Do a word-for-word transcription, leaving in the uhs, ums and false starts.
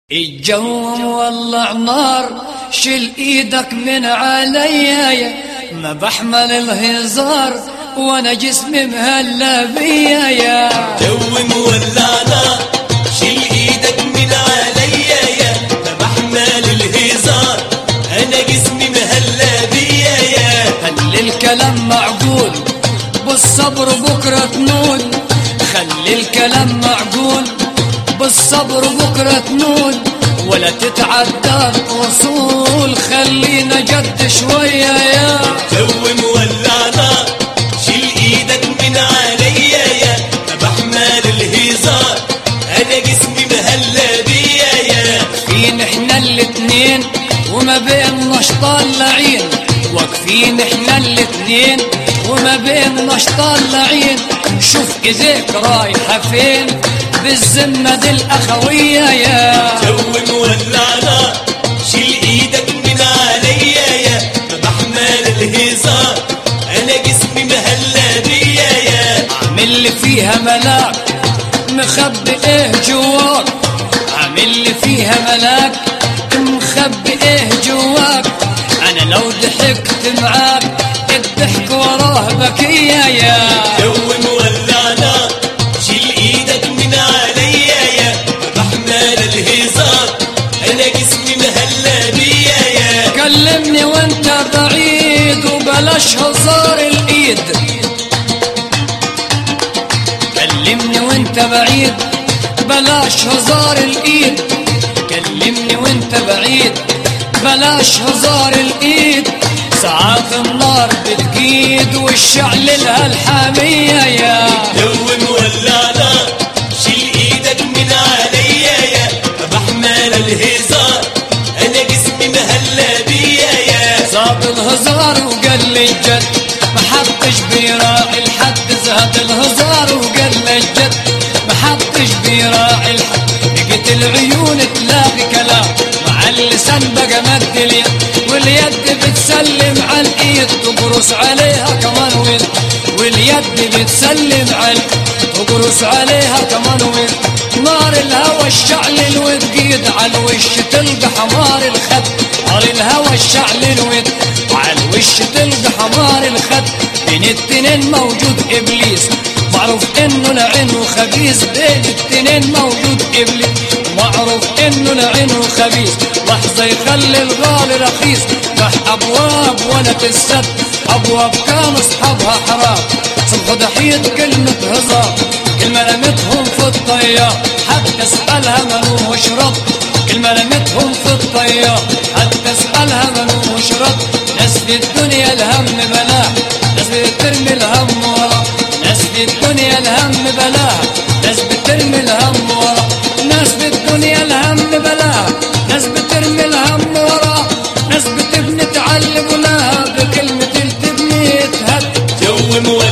الجو مولع نار، شيل ايدك من عليا، ما بحمل الهزار وانا جسمي مهلا بيا. يا جو مولع نار، شيل ايدك من عليا، ما بحمل الهزار انا جسمي مهلا بيا. يا خلي الكلام معقول بالصبر بكره تنول، خلي الكلام معقول بالصبر بكره تنول، ولا تتعدى الوصول، خلينا جد شويه. يا جو مولع نار، شيل ايدك من عليا، يا ما بحمل الهزار انا جسمي مهلا بيا. يا واقفين احنا الاتنين وما بيناش طالعين، واقفين احنا الاتنين وما بيناش طالعين، شوف ايديك رايحه فين بالذمه دي الاخويه. يا جو مولع نار، شيل ايدك من عليا، يا ما بحمل الهزار انا جسمي مهلا بيا. يا عامل لي فيها ملاك مخبي ايه جواك، عامل لي فيها ملاك مخبي ايه جواك، انا لو ضحكت معاك الضحك وراه بكيه. يا جو مولع نار، شيل ايدك من عليا، يا ما بحمل الهزار انا جسمي مهلا بيا. يا كلمني وانت بعيد وبلاش هزار الايد، كلمني وانت بعيد بلاش هزار الايد، كلمني وانت بعيد بلاش هزار الايد، ساعات النار بتقيد والشعل لها الحامية. يا جو مولع نار، شيل ايدك من عليا، يا ما بحمل الهزار انا جسمي مهلا بيا. يا زاد الهزار وقال لي الجد، ما حدش بيراعي الحد، زاد الهزار وقال لي الجد، ما حدش بيراعي الحد، لقيت العيون تلاقي كلام مع اللسان بقى مد اليد، واليد بتسلم على الايد تقرص عليها كمان ويد، واليد بتسلم على تقرص عليها كمان ويد، نار الهوى الشعل الوتقيد على الوش تلقى حمار الخد، نار الهوى الشعل الوت على الوش تلقى حمار الخد، بين التنين موجود ابليس، معروف انه لعين وخبيث، بين التنين موجود ابليس، معروف انه لعين وخبيث، لحظه يخلي الغالي رخيص، راح ابواب ولا تسد، ابواب كان اصحابها حرام، صبحوا ضحيه كلمه هزار، كلمه رمتهم في الطيار، حتى اسالها ملوش رد، كلمه رمتهم في الطيار، حتى اسالها ملوش رد، ناس في الدنيا الهم بلاها، ناس بترمي الهم ورا، ناس في الدنيا الهم بلاها، ناس بترمي الهم ورا، ناس في الدنيا الهم بلاها، ناس بترمي الهم ورا، ناس بتبني تعلق لها بكلمة تبني تهد. جو مولع